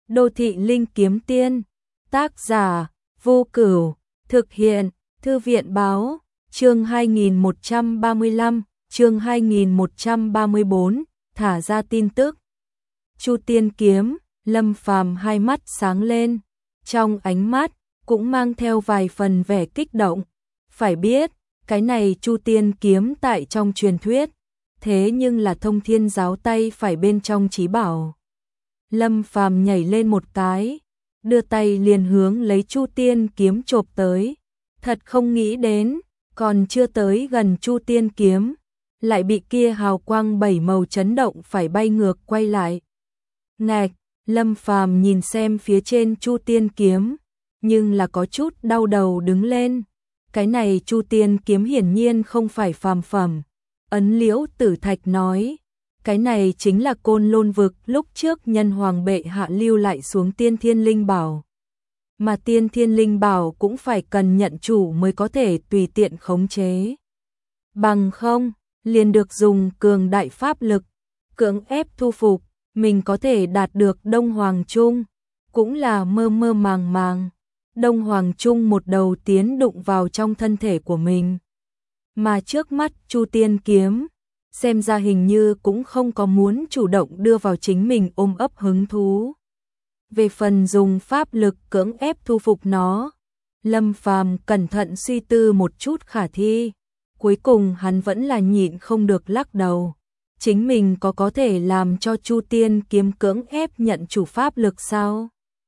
Đô thị linh kiếm tiên, tác giả, Vô Cửu, thực hiện, Thư viện báo, chương 2135, chương 2134, thả ra tin tức. Chu Tiên kiếm, Lâm Phàm hai mắt sáng lên, trong ánh mắt cũng mang theo vài phần vẻ kích động. Phải biết, cái này Chu Tiên kiếm tại trong truyền thuyết, thế nhưng là Thông Thiên giáo tay phải bên trong chí bảo. Lâm Phàm nhảy lên một cái, đưa tay liền hướng lấy Chu Tiên kiếm chộp tới. Thật không nghĩ đến, còn chưa tới gần Chu Tiên kiếm, lại bị kia hào quang bảy màu chấn động phải bay ngược quay lại. Ngạch, Lâm Phàm nhìn xem phía trên Chu Tiên kiếm, nhưng là có chút đau đầu đứng lên. Cái này Chu Tiên kiếm hiển nhiên không phải phàm phẩm. Ấn Liễu Tử Thạch nói, cái này chính là Côn Lôn vực lúc trước Nhân Hoàng bệ hạ lưu lại xuống Tiên Thiên Linh Bảo. Mà Tiên Thiên Linh Bảo cũng phải cần nhận chủ mới có thể tùy tiện khống chế. Bằng không, liền được dùng cường đại pháp lực, cưỡng ép thu phục, mình có thể đạt được Đông Hoàng Trung, cũng là mơ mơ màng màng. Đông Hoàng Trung một đầu tiến đụng vào trong thân thể của mình. Mà trước mắt Chu Tiên kiếm, xem ra hình như cũng không có muốn chủ động đưa vào chính mình ôm ấp hứng thú. Về phần dùng pháp lực cưỡng ép thu phục nó, Lâm Phàm cẩn thận suy tư một chút khả thi, cuối cùng hắn vẫn là nhịn không được lắc đầu. Chính mình có thể làm cho Chu Tiên kiếm cưỡng ép nhận chủ pháp lực sao?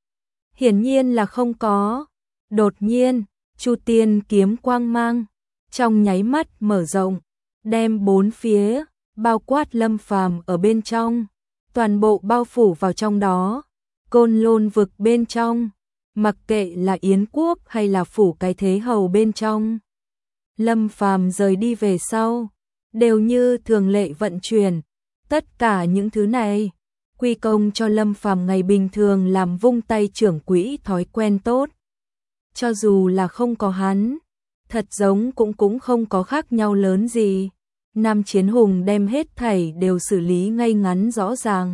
Hiển nhiên là không có. Đột nhiên, Chu Tiên kiếm quang mang trong nháy mắt mở rộng, đem bốn phía bao quát Lâm Phàm ở bên trong, toàn bộ bao phủ vào trong đó. Côn Lôn vực bên trong, mặc kệ là Yến quốc hay là phủ cái thế hầu bên trong, Lâm Phàm rời đi về sau, đều như thường lệ vận chuyển. Tất cả những thứ này quy công cho Lâm Phàm ngày bình thường làm vung tay trưởng quỹ thói quen tốt. Cho dù là không có hắn, thật giống cũng không có khác nhau lớn gì. Nam Chiến Hùng đem hết thảy đều xử lý ngay ngắn rõ ràng.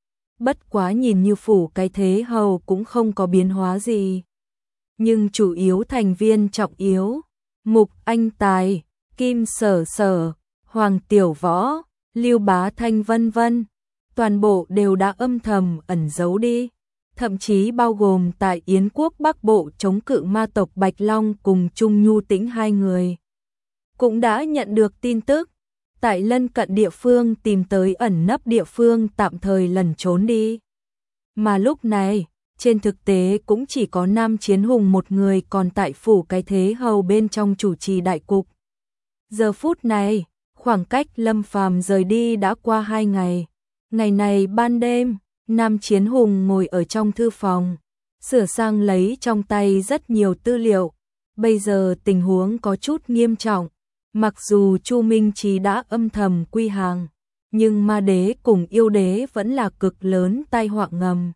Bất quá nhìn như phủ cái thế hầu cũng không có biến hóa gì. Nhưng chủ yếu thành viên trọng yếu, Mục Anh Tài, Kim Sở Sở, Hoàng Tiểu Võ, Lưu Bá Thanh vân vân, toàn bộ đều đã âm thầm ẩn giấu đi. Thậm chí bao gồm tại Yến quốc Bắc Bộ chống cự ma tộc Bạch Long cùng Trung Nhu Tĩnh hai người, cũng đã nhận được tin tức, tại lân cận địa phương tìm tới ẩn nấp địa phương tạm thời lẩn trốn đi. Mà lúc này, trên thực tế cũng chỉ có Nam Chiến Hùng một người còn tại phủ cái thế hầu bên trong chủ trì đại cục. Giờ phút này, khoảng cách Lâm Phàm rời đi đã qua 2 ngày. Ngày này ban đêm, Nam Chiến Hùng ngồi ở trong thư phòng, sửa sang lấy trong tay rất nhiều tư liệu. Bây giờ tình huống có chút nghiêm trọng. Mặc dù Chu Minh Chí đã âm thầm quy hàng, nhưng ma đế cùng yêu đế vẫn là cực lớn tai họa ngầm.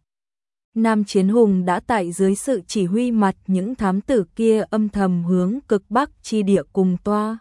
Nam Chiến Hùng đã tại dưới sự chỉ huy mặt những thám tử kia âm thầm hướng cực bắc chi địa cùng toa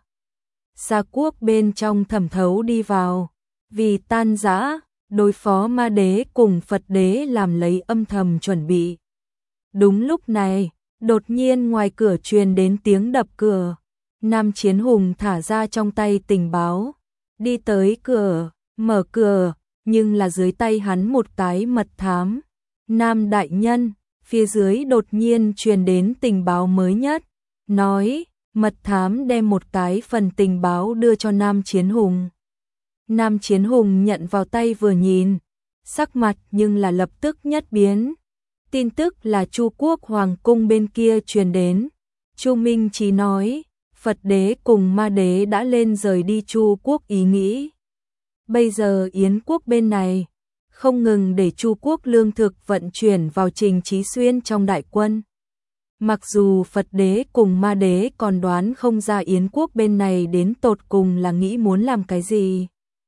Sa quốc bên trong thẩm thấu đi vào, vì tan rã, đối phó ma đế cùng Phật đế làm lấy âm thầm chuẩn bị. Đúng lúc này, đột nhiên ngoài cửa truyền đến tiếng đập cửa. Nam Chiến Hùng thả ra trong tay tình báo, đi tới cửa, mở cửa, nhưng là dưới tay hắn một cái mật thám. Nam đại nhân, phía dưới đột nhiên truyền đến tình báo mới nhất, nói, mật thám đem một cái phần tình báo đưa cho Nam Chiến Hùng. Nam Chiến Hùng nhận vào tay vừa nhìn, sắc mặt nhưng là lập tức nhất biến. Tin tức là Chu quốc hoàng cung bên kia truyền đến. Chu Minh Chí nói, Phật đế cùng ma đế đã lên rời đi Chu quốc ý nghĩ. Bây giờ Yến quốc bên này không ngừng để Chu quốc lương thực vận chuyển vào Trình Chí Xuyên trong đại quân. Mặc dù Phật đế cùng ma đế còn đoán không ra Yến quốc bên này đến tột cùng là nghĩ muốn làm cái gì.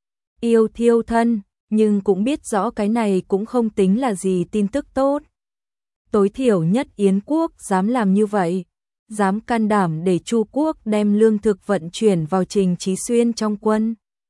Yêu thiêu thân, nhưng cũng biết rõ cái này cũng không tính là gì tin tức tốt. Tối thiểu nhất Yến quốc dám làm như vậy, dám can đảm để Chu quốc đem lương thực vận chuyển vào Trình Chí Xuyên trong quân.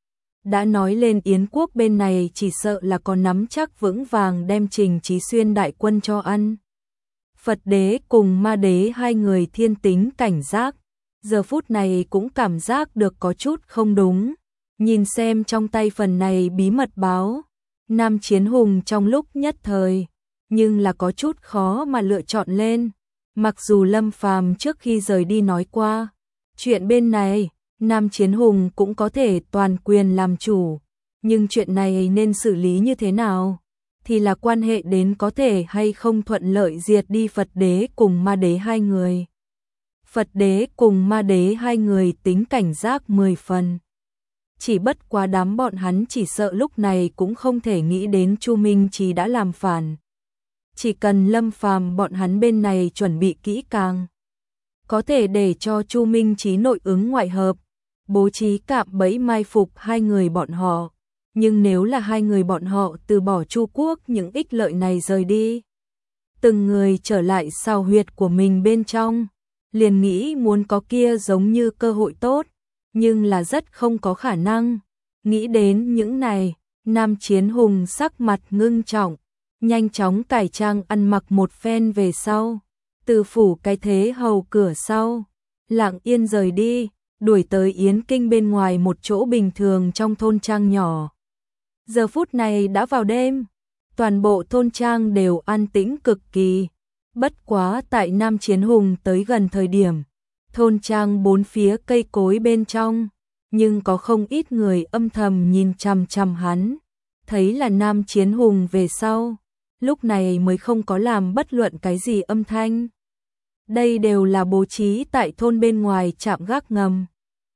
Đã nói lên Yến quốc bên này chỉ sợ là có nắm chắc vững vàng đem Trình Chí Xuyên đại quân cho ăn. Phật đế cùng ma đế hai người thiên tính cảnh giác, giờ phút này cũng cảm giác được có chút không đúng. Nhìn xem trong tay phần này bí mật báo, Nam Chiến Hùng trong lúc nhất thời, nhưng là có chút khó mà lựa chọn lên. Mặc dù Lâm Phàm trước khi rời đi nói qua, chuyện bên này, Nam Chiến Hùng cũng có thể toàn quyền làm chủ, nhưng chuyện này nên xử lý như thế nào? Thì là quan hệ đến có thể hay không thuận lợi diệt đi Phật đế cùng ma đế hai người. Phật đế cùng ma đế hai người tính cảnh giác 10 phần. Chỉ bất quá đám bọn hắn chỉ sợ lúc này cũng không thể nghĩ đến Chu Minh Chí đã làm phản. Chỉ cần Lâm Phàm bọn hắn bên này chuẩn bị kỹ càng, có thể để cho Chu Minh Chí nội ứng ngoại hợp, bố trí cạm bẫy mai phục hai người bọn họ. Nhưng nếu là hai người bọn họ từ bỏ Chu quốc những ích lợi này rời đi, từng người trở lại sao huyệt của mình bên trong, liền nghĩ muốn có kia giống như cơ hội tốt, nhưng là rất không có khả năng. Nghĩ đến những này, Nam Chiến Hùng sắc mặt ngưng trọng, nhanh chóng cải trang ăn mặc một phen về sau, từ phủ cái thế hầu cửa sau, lặng yên rời đi, đuổi tới Yến Kinh bên ngoài một chỗ bình thường trong thôn trang nhỏ. Giờ phút này đã vào đêm, toàn bộ thôn trang đều an tĩnh cực kỳ. Bất quá tại Nam Chiến Hùng tới gần thời điểm, thôn trang bốn phía cây cối bên trong, nhưng có không ít người âm thầm nhìn chằm chằm hắn, thấy là Nam Chiến Hùng về sau, lúc này mới không có làm bất luận cái gì âm thanh. Đây đều là bố trí tại thôn bên ngoài trạm gác ngầm.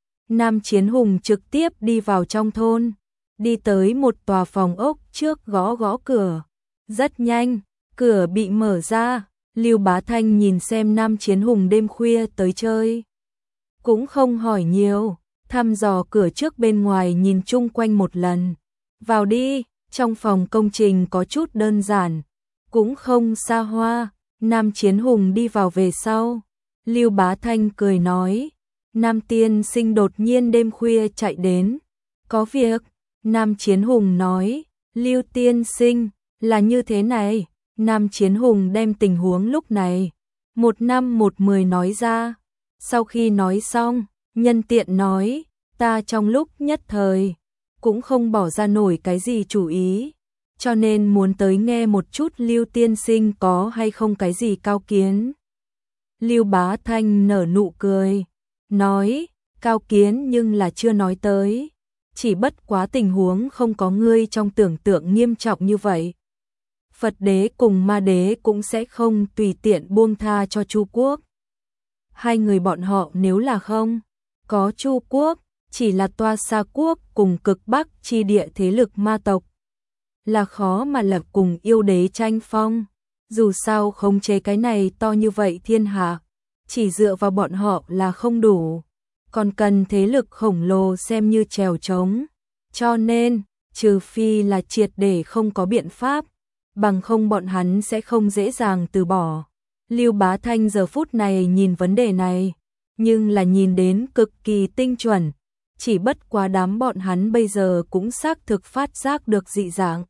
Nam Chiến Hùng trực tiếp đi vào trong thôn, đi tới một tòa phòng ốc trước gõ gõ cửa. Rất nhanh, cửa bị mở ra, Lưu Bá Thanh nhìn xem Nam Chiến Hùng đêm khuya tới chơi. Cũng không hỏi nhiều, thăm dò cửa trước bên ngoài nhìn chung quanh một lần. Vào đi, trong phòng công trình có chút đơn giản, cũng không xa hoa. Nam Chiến Hùng đi vào về sau. Lưu Bá Thanh cười nói, Nam tiên sinh đột nhiên đêm khuya chạy đến. Có việc, Nam Chiến Hùng nói, Lưu tiên sinh, là như thế này. Nam Chiến Hùng đem tình huống lúc này, 1/10 nói ra. Sau khi nói xong, nhân tiện nói, ta trong lúc nhất thời, cũng không bỏ ra nổi cái gì chủ ý, cho nên muốn tới nghe một chút Lưu tiên sinh có hay không cái gì cao kiến. Lưu Bá Thanh nở nụ cười, nói, cao kiến nhưng là chưa nói tới, chỉ bất quá tình huống không có ngươi trong tưởng tượng nghiêm trọng như vậy. Phật đế cùng ma đế cũng sẽ không tùy tiện buông tha cho Chu quốc. Hai người bọn họ nếu là không có Chu quốc, chỉ là Toa Sa quốc cùng cực bắc chi địa thế lực ma tộc, là khó mà lập cùng yêu đế tranh phong. Dù sao khống chế cái này to như vậy thiên hạ, chỉ dựa vào bọn họ là không đủ, còn cần thế lực khổng lồ xem như chèo chống. Cho nên, trừ phi là triệt để không có biện pháp, bằng không bọn hắn sẽ không dễ dàng từ bỏ. Lưu Bá Thanh giờ phút này nhìn vấn đề này, nhưng là nhìn đến cực kỳ tinh chuẩn, chỉ bất quá đám bọn hắn bây giờ cũng xác thực phát giác được dị dạng.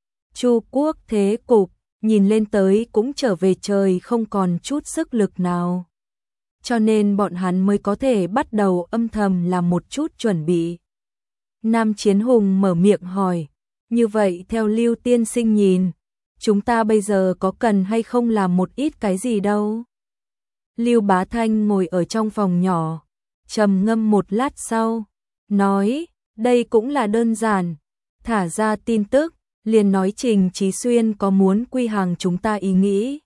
Chu quốc thế cục, nhìn lên tới cũng trở về trời không còn chút sức lực nào. Cho nên bọn hắn mới có thể bắt đầu âm thầm làm một chút chuẩn bị. Nam Chiến Hùng mở miệng hỏi, như vậy theo Lưu tiên sinh nhìn, chúng ta bây giờ có cần hay không làm một ít cái gì đâu? Lưu Bá Thanh ngồi ở trong phòng nhỏ, trầm ngâm một lát sau, nói, đây cũng là đơn giản, thả ra tin tức, liền nói Trình Chí Xuyên có muốn quy hàng chúng ta ý nghĩ.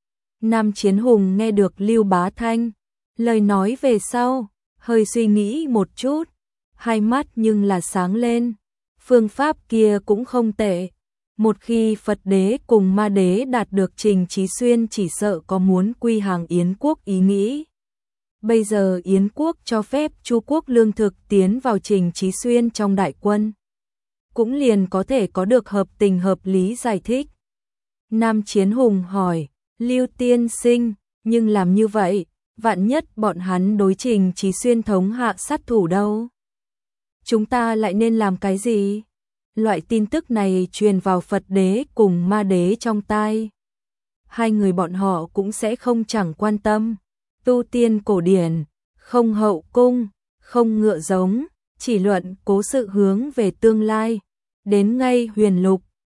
Nam Chiến Hùng nghe được Lưu Bá Thanh lời nói về sau, hơi suy nghĩ một chút, hai mắt nhưng là sáng lên. Phương pháp kia cũng không tệ. Một khi Phật đế cùng ma đế đạt được Trình Chí Xuyên chỉ sợ có muốn quy hàng Yến quốc ý nghĩ. Bây giờ Yến quốc cho phép Chu quốc lương thực tiến vào Trình Chí Xuyên trong đại quân, cũng liền có thể có được hợp tình hợp lý giải thích. Nam Chiến Hùng hỏi, Lưu tiên sinh, nhưng làm như vậy, vạn nhất bọn hắn đối Trình Chí Xuyên thống hạ sát thủ đâu? chúng ta lại nên làm cái gì? Loại tin tức này truyền vào Phật đế cùng Ma đế trong tai. Hai người bọn họ cũng sẽ không chẳng quan tâm. Tu tiên cổ điển, không hậu cung, không ngựa giống, chỉ luận cố sự hướng về tương lai. Đến ngay huyền lục,